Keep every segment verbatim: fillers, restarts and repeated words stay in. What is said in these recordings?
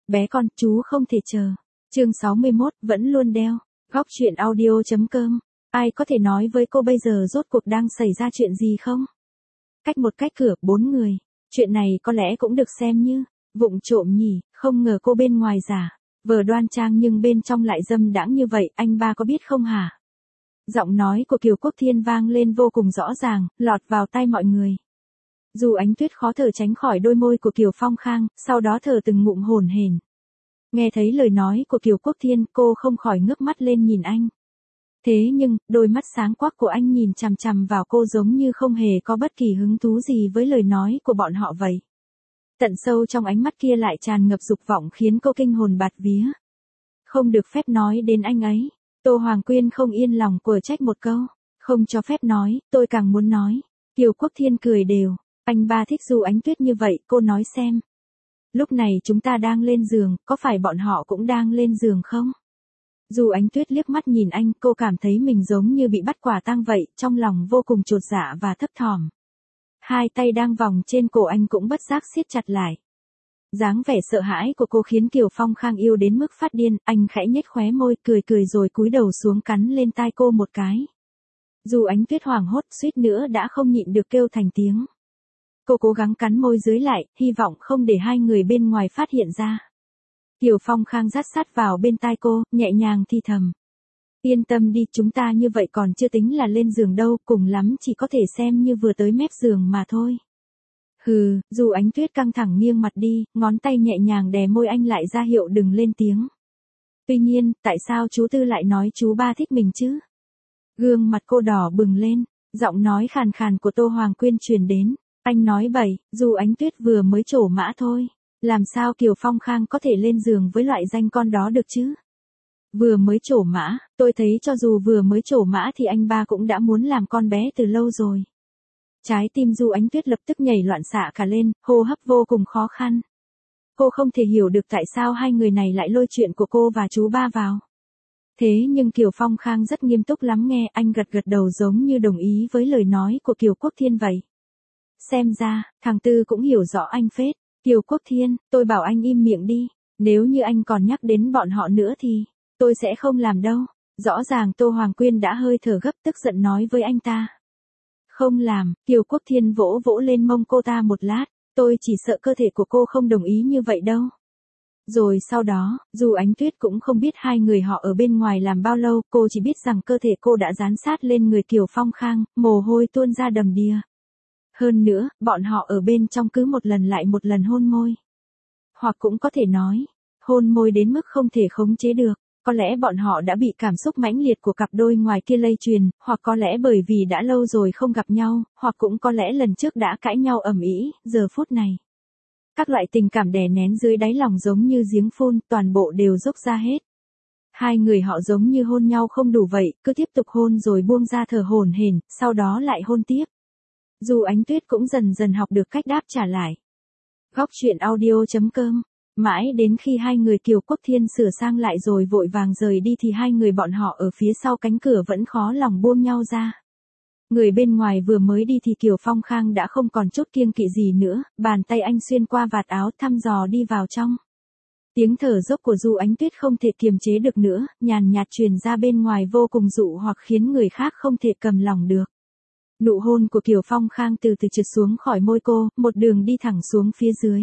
bé con, chú không thể chờ. Chương sáu mươi mốt, vẫn luôn đeo. Góc chuyện audio chấm com. Ai có thể nói với cô bây giờ rốt cuộc đang xảy ra chuyện gì không? Cách một cách cửa, bốn người. Chuyện này có lẽ cũng được xem như vụng trộm nhỉ, không ngờ cô bên ngoài giả vờ đoan trang nhưng bên trong lại dâm đãng như vậy, anh ba có biết không hả? Giọng nói của Kiều Quốc Thiên vang lên vô cùng rõ ràng, lọt vào tai mọi người. Dù Ánh Tuyết khó thở tránh khỏi đôi môi của Kiều Phong Khang, sau đó thở từng ngụm hổn hển. Nghe thấy lời nói của Kiều Quốc Thiên, cô không khỏi ngước mắt lên nhìn anh. Thế nhưng, đôi mắt sáng quắc của anh nhìn chằm chằm vào cô giống như không hề có bất kỳ hứng thú gì với lời nói của bọn họ vậy. Tận sâu trong ánh mắt kia lại tràn ngập dục vọng khiến cô kinh hồn bạt vía. Không được phép nói đến anh ấy. Tô Hoàng Quyên không yên lòng quở trách một câu. Không cho phép nói, tôi càng muốn nói. Kiều Quốc Thiên cười đều. Anh ba thích Du Ánh Tuyết như vậy, cô nói xem. Lúc này chúng ta đang lên giường, có phải bọn họ cũng đang lên giường không? Du Ánh Tuyết liếc mắt nhìn anh, cô cảm thấy mình giống như bị bắt quả tang vậy, trong lòng vô cùng chột dạ và thấp thỏm. Hai tay đang vòng trên cổ anh cũng bất giác siết chặt lại. Dáng vẻ sợ hãi của cô khiến Kiều Phong Khang yêu đến mức phát điên, anh khẽ nhếch khóe môi, cười cười rồi cúi đầu xuống cắn lên tai cô một cái. Du Ánh Tuyết hoảng hốt, suýt nữa đã không nhịn được kêu thành tiếng. Cô cố gắng cắn môi dưới lại, hy vọng không để hai người bên ngoài phát hiện ra. Kiều Phong Khang dắt sát vào bên tai cô, nhẹ nhàng thì thầm. Yên tâm đi, chúng ta như vậy còn chưa tính là lên giường đâu, cùng lắm chỉ có thể xem như vừa tới mép giường mà thôi. Hừ, Du Ánh Tuyết căng thẳng nghiêng mặt đi, ngón tay nhẹ nhàng đè môi anh lại ra hiệu đừng lên tiếng. Tuy nhiên, tại sao chú Tư lại nói chú ba thích mình chứ? Gương mặt cô đỏ bừng lên, giọng nói khàn khàn của Tô Hoàng Quyên truyền đến. Anh nói bậy, Du Ánh Tuyết vừa mới trổ mã thôi. Làm sao Kiều Phong Khang có thể lên giường với loại danh con đó được chứ? Vừa mới trổ mã, tôi thấy cho dù vừa mới trổ mã thì anh ba cũng đã muốn làm con bé từ lâu rồi. Trái tim Du Ánh Tuyết lập tức nhảy loạn xạ cả lên, hô hấp vô cùng khó khăn. Cô không thể hiểu được tại sao hai người này lại lôi chuyện của cô và chú ba vào. Thế nhưng Kiều Phong Khang rất nghiêm túc lắng nghe, anh gật gật đầu giống như đồng ý với lời nói của Kiều Quốc Thiên vậy. Xem ra, thằng Tư cũng hiểu rõ anh phết. Kiều Quốc Thiên, tôi bảo anh im miệng đi. Nếu như anh còn nhắc đến bọn họ nữa thì, tôi sẽ không làm đâu. Rõ ràng Tô Hoàng Quyên đã hơi thở gấp tức giận nói với anh ta. Không làm, Kiều Quốc Thiên vỗ vỗ lên mông cô ta một lát. Tôi chỉ sợ cơ thể của cô không đồng ý như vậy đâu. Rồi sau đó, dù Ánh Tuyết cũng không biết hai người họ ở bên ngoài làm bao lâu, cô chỉ biết rằng cơ thể cô đã dán sát lên người Kiều Phong Khang, mồ hôi tuôn ra đầm đìa. Hơn nữa, bọn họ ở bên trong cứ một lần lại một lần hôn môi. Hoặc cũng có thể nói, hôn môi đến mức không thể khống chế được. Có lẽ bọn họ đã bị cảm xúc mãnh liệt của cặp đôi ngoài kia lây truyền, hoặc có lẽ bởi vì đã lâu rồi không gặp nhau, hoặc cũng có lẽ lần trước đã cãi nhau ầm ĩ, giờ phút này. Các loại tình cảm đè nén dưới đáy lòng giống như giếng phun, toàn bộ đều dốc ra hết. Hai người họ giống như hôn nhau không đủ vậy, cứ tiếp tục hôn rồi buông ra thở hổn hển, sau đó lại hôn tiếp. Dù Ánh Tuyết cũng dần dần học được cách đáp trả lại. Góc chuyện audio chấm com. Mãi đến khi hai người Kiều Quốc Thiên sửa sang lại rồi vội vàng rời đi thì hai người bọn họ ở phía sau cánh cửa vẫn khó lòng buông nhau ra. Người bên ngoài vừa mới đi thì Kiều Phong Khang đã không còn chút kiêng kỵ gì nữa, bàn tay anh xuyên qua vạt áo thăm dò đi vào trong. Tiếng thở dốc của Du Ánh Tuyết không thể kiềm chế được nữa, nhàn nhạt truyền ra bên ngoài vô cùng dụ hoặc khiến người khác không thể cầm lòng được. Nụ hôn của Kiều Phong Khang từ từ trượt xuống khỏi môi cô, một đường đi thẳng xuống phía dưới.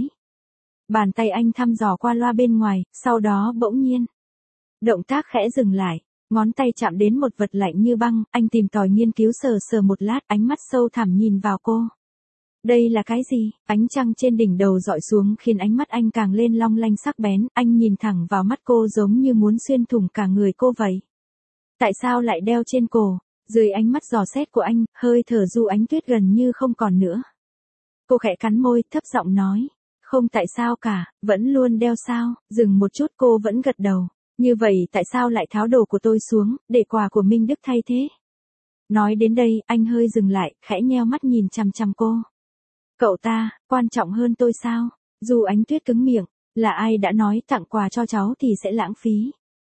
Bàn tay anh thăm dò qua loa bên ngoài, sau đó bỗng nhiên. Động tác khẽ dừng lại, ngón tay chạm đến một vật lạnh như băng, anh tìm tòi nghiên cứu sờ sờ một lát, ánh mắt sâu thẳm nhìn vào cô. Đây là cái gì? Ánh trăng trên đỉnh đầu dọi xuống khiến ánh mắt anh càng lên long lanh sắc bén, anh nhìn thẳng vào mắt cô giống như muốn xuyên thủng cả người cô vậy. Tại sao lại đeo trên cổ? Dưới ánh mắt dò xét của anh, hơi thở Du Ánh Tuyết gần như không còn nữa. Cô khẽ cắn môi, thấp giọng nói. Không tại sao cả, vẫn luôn đeo sao, dừng một chút cô vẫn gật đầu. Như vậy tại sao lại tháo đồ của tôi xuống, để quà của Minh Đức thay thế? Nói đến đây, anh hơi dừng lại, khẽ nheo mắt nhìn chằm chằm cô. Cậu ta, quan trọng hơn tôi sao? Du Ánh Tuyết cứng miệng, là ai đã nói tặng quà cho cháu thì sẽ lãng phí.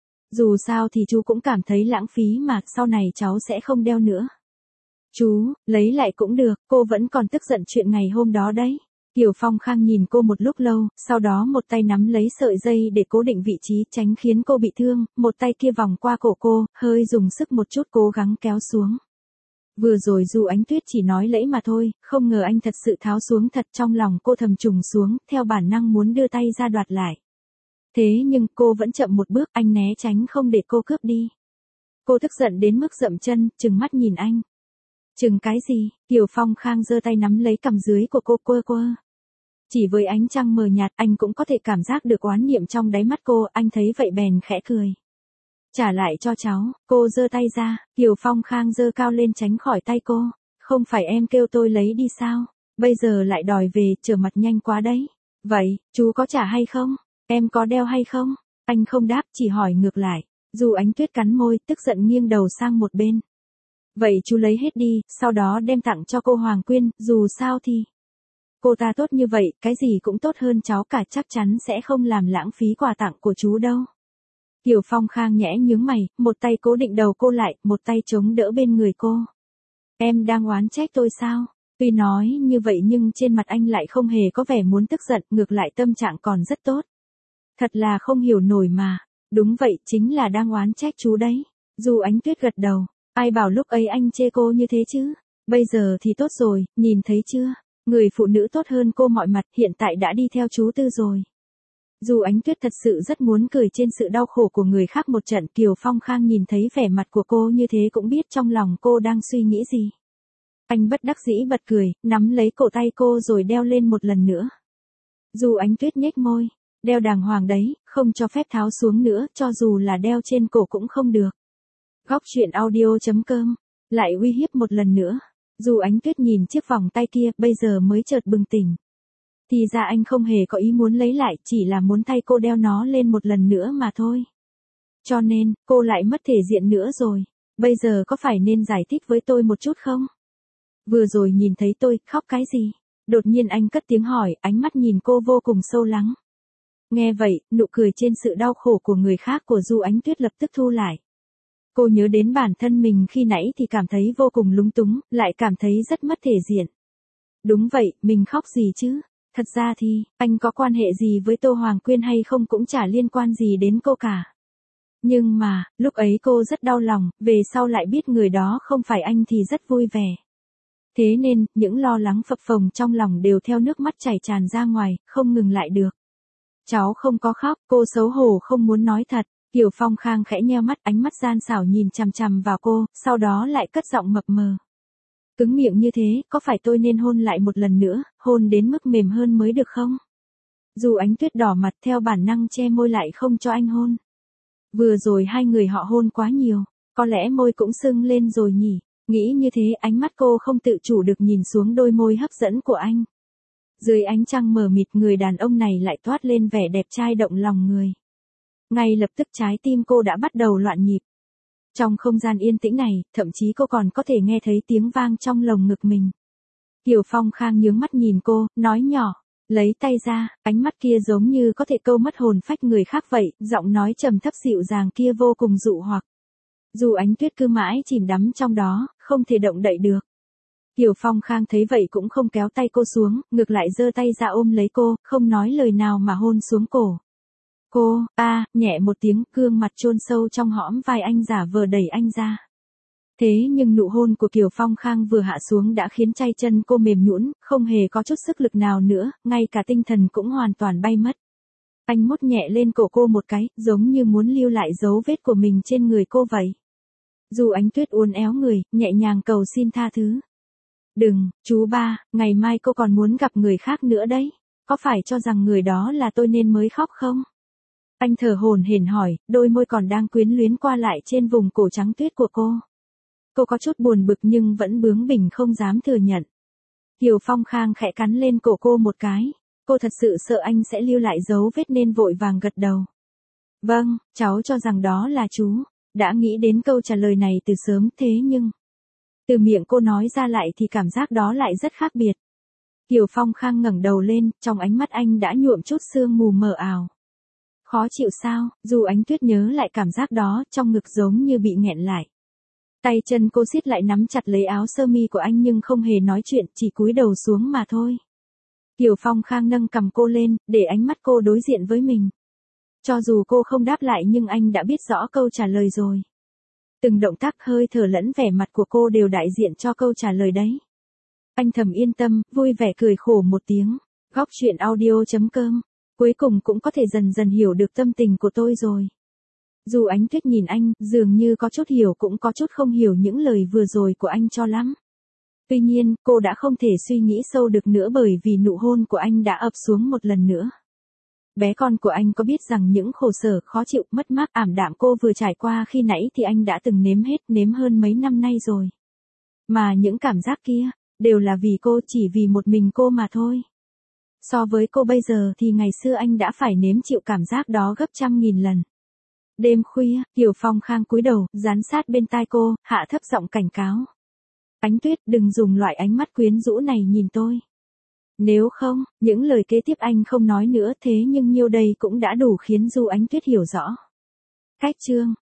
Dù sao thì chú cũng cảm thấy lãng phí mà, sau này cháu sẽ không đeo nữa. Chú, lấy lại cũng được, cô vẫn còn tức giận chuyện ngày hôm đó đấy. Kiều Phong Khang nhìn cô một lúc lâu, sau đó một tay nắm lấy sợi dây để cố định vị trí tránh khiến cô bị thương, một tay kia vòng qua cổ cô, hơi dùng sức một chút cố gắng kéo xuống. Vừa rồi dù Ánh Tuyết chỉ nói lẫy mà thôi, không ngờ anh thật sự tháo xuống thật, trong lòng cô thầm trùng xuống, theo bản năng muốn đưa tay ra đoạt lại. Thế nhưng cô vẫn chậm một bước, anh né tránh không để cô cướp đi. Cô tức giận đến mức dậm chân, trừng mắt nhìn anh. Chừng cái gì? Kiều Phong Khang giơ tay nắm lấy cằm dưới của cô quơ quơ. Chỉ với ánh trăng mờ nhạt anh cũng có thể cảm giác được oán niệm trong đáy mắt cô, anh thấy vậy bèn khẽ cười. Trả lại cho cháu, cô giơ tay ra, Kiều Phong Khang giơ cao lên tránh khỏi tay cô. Không phải em kêu tôi lấy đi sao? Bây giờ lại đòi về, trở mặt nhanh quá đấy. Vậy, chú có trả hay không? Em có đeo hay không? Anh không đáp, chỉ hỏi ngược lại. Dù Ánh Tuyết cắn môi, tức giận nghiêng đầu sang một bên. Vậy chú lấy hết đi, sau đó đem tặng cho cô Hoàng Quyên, dù sao thì... Cô ta tốt như vậy, cái gì cũng tốt hơn cháu cả, chắc chắn sẽ không làm lãng phí quà tặng của chú đâu. Kiều Phong Khang nhẽ nhướng mày, một tay cố định đầu cô lại, một tay chống đỡ bên người cô. Em đang oán trách tôi sao? Tuy nói như vậy nhưng trên mặt anh lại không hề có vẻ muốn tức giận, ngược lại tâm trạng còn rất tốt. Thật là không hiểu nổi mà. Đúng vậy, chính là đang oán trách chú đấy. Dù Ánh Tuyết gật đầu, ai bảo lúc ấy anh chê cô như thế chứ? Bây giờ thì tốt rồi, nhìn thấy chưa? Người phụ nữ tốt hơn cô mọi mặt hiện tại đã đi theo chú Tư rồi. Dù Ánh Tuyết thật sự rất muốn cười trên sự đau khổ của người khác một trận, Kiều Phong Khang nhìn thấy vẻ mặt của cô như thế cũng biết trong lòng cô đang suy nghĩ gì. Anh bất đắc dĩ bật cười, nắm lấy cổ tay cô rồi đeo lên một lần nữa. Dù Ánh Tuyết nhếch môi, đeo đàng hoàng đấy, không cho phép tháo xuống nữa, cho dù là đeo trên cổ cũng không được. Góc truyện audio chấm com, lại uy hiếp một lần nữa. Dù Ánh Tuyết nhìn chiếc vòng tay kia, bây giờ mới chợt bừng tỉnh. Thì ra anh không hề có ý muốn lấy lại, chỉ là muốn thay cô đeo nó lên một lần nữa mà thôi. Cho nên, cô lại mất thể diện nữa rồi. Bây giờ có phải nên giải thích với tôi một chút không? Vừa rồi nhìn thấy tôi, khóc cái gì? Đột nhiên anh cất tiếng hỏi, ánh mắt nhìn cô vô cùng sâu lắng. Nghe vậy, nụ cười trên sự đau khổ của người khác của Du Ánh Tuyết lập tức thu lại. Cô nhớ đến bản thân mình khi nãy thì cảm thấy vô cùng lúng túng, lại cảm thấy rất mất thể diện. Đúng vậy, mình khóc gì chứ? Thật ra thì, anh có quan hệ gì với Tô Hoàng Quyên hay không cũng chả liên quan gì đến cô cả. Nhưng mà, lúc ấy cô rất đau lòng, về sau lại biết người đó không phải anh thì rất vui vẻ. Thế nên, những lo lắng phập phồng trong lòng đều theo nước mắt chảy tràn ra ngoài, không ngừng lại được. Cháu không có khóc, cô xấu hổ không muốn nói thật. Kiều Phong Khang khẽ nheo mắt, ánh mắt gian xảo nhìn chằm chằm vào cô, sau đó lại cất giọng mập mờ. Cứng miệng như thế, có phải tôi nên hôn lại một lần nữa, hôn đến mức mềm hơn mới được không? Dù Ánh Tuyết đỏ mặt theo bản năng che môi lại không cho anh hôn. Vừa rồi hai người họ hôn quá nhiều, có lẽ môi cũng sưng lên rồi nhỉ. Nghĩ như thế ánh mắt cô không tự chủ được nhìn xuống đôi môi hấp dẫn của anh. Dưới ánh trăng mờ mịt người đàn ông này lại toát lên vẻ đẹp trai động lòng người. Ngay lập tức trái tim cô đã bắt đầu loạn nhịp. Trong không gian yên tĩnh này, thậm chí cô còn có thể nghe thấy tiếng vang trong lồng ngực mình. Kiều Phong Khang nhướng mắt nhìn cô, nói nhỏ, lấy tay ra, ánh mắt kia giống như có thể câu mất hồn phách người khác vậy, giọng nói trầm thấp dịu dàng kia vô cùng dụ hoặc. Dù Ánh Tuyết cứ mãi chìm đắm trong đó, không thể động đậy được. Kiều Phong Khang thấy vậy cũng không kéo tay cô xuống, ngược lại giơ tay ra ôm lấy cô, không nói lời nào mà hôn xuống cổ. Cô, a, à, nhẹ một tiếng, gương mặt chôn sâu trong hõm vai anh giả vờ đẩy anh ra. Thế nhưng nụ hôn của Kiều Phong Khang vừa hạ xuống đã khiến tay chân cô mềm nhũn, không hề có chút sức lực nào nữa, ngay cả tinh thần cũng hoàn toàn bay mất. Anh mút nhẹ lên cổ cô một cái, giống như muốn lưu lại dấu vết của mình trên người cô vậy. Dù Ánh Tuyết uốn éo người, nhẹ nhàng cầu xin tha thứ. Đừng, chú ba, ngày mai cô còn muốn gặp người khác nữa đấy. Có phải cho rằng người đó là tôi nên mới khóc không? Anh thở hổn hển hỏi, đôi môi còn đang quyến luyến qua lại trên vùng cổ trắng tuyết của cô. Cô có chút buồn bực nhưng vẫn bướng bỉnh không dám thừa nhận. Kiều Phong Khang khẽ cắn lên cổ cô một cái. Cô thật sự sợ anh sẽ lưu lại dấu vết nên vội vàng gật đầu. Vâng, cháu cho rằng đó là chú. Đã nghĩ đến câu trả lời này từ sớm thế nhưng... Từ miệng cô nói ra lại thì cảm giác đó lại rất khác biệt. Kiều Phong Khang ngẩng đầu lên, trong ánh mắt anh đã nhuộm chút sương mù mờ ảo. Khó chịu sao? Dù Ánh Tuyết nhớ lại cảm giác đó, trong ngực giống như bị nghẹn lại. Tay chân cô siết lại nắm chặt lấy áo sơ mi của anh nhưng không hề nói chuyện, chỉ cúi đầu xuống mà thôi. Kiều Phong Khang nâng cằm cô lên, để ánh mắt cô đối diện với mình. Cho dù cô không đáp lại nhưng anh đã biết rõ câu trả lời rồi. Từng động tác hơi thở lẫn vẻ mặt của cô đều đại diện cho câu trả lời đấy. Anh thầm yên tâm, vui vẻ cười khổ một tiếng. Góc truyện audio chấm com. Cuối cùng cũng có thể dần dần hiểu được tâm tình của tôi rồi. Dù Ánh Tuyết nhìn anh, dường như có chút hiểu cũng có chút không hiểu những lời vừa rồi của anh cho lắm. Tuy nhiên, cô đã không thể suy nghĩ sâu được nữa bởi vì nụ hôn của anh đã ập xuống một lần nữa. Bé con của anh có biết rằng những khổ sở, khó chịu, mất mát, ảm đạm cô vừa trải qua khi nãy thì anh đã từng nếm hết, nếm hơn mấy năm nay rồi. Mà những cảm giác kia, đều là vì cô, chỉ vì một mình cô mà thôi. So với cô bây giờ thì ngày xưa anh đã phải nếm chịu cảm giác đó gấp trăm nghìn lần. Đêm khuya, Kiều Phong Khang cúi đầu, dán sát bên tai cô, hạ thấp giọng cảnh cáo. Ánh Tuyết, đừng dùng loại ánh mắt quyến rũ này nhìn tôi. Nếu không, những lời kế tiếp anh không nói nữa thế nhưng nhiêu đây cũng đã đủ khiến Du Ánh Tuyết hiểu rõ. Cách chương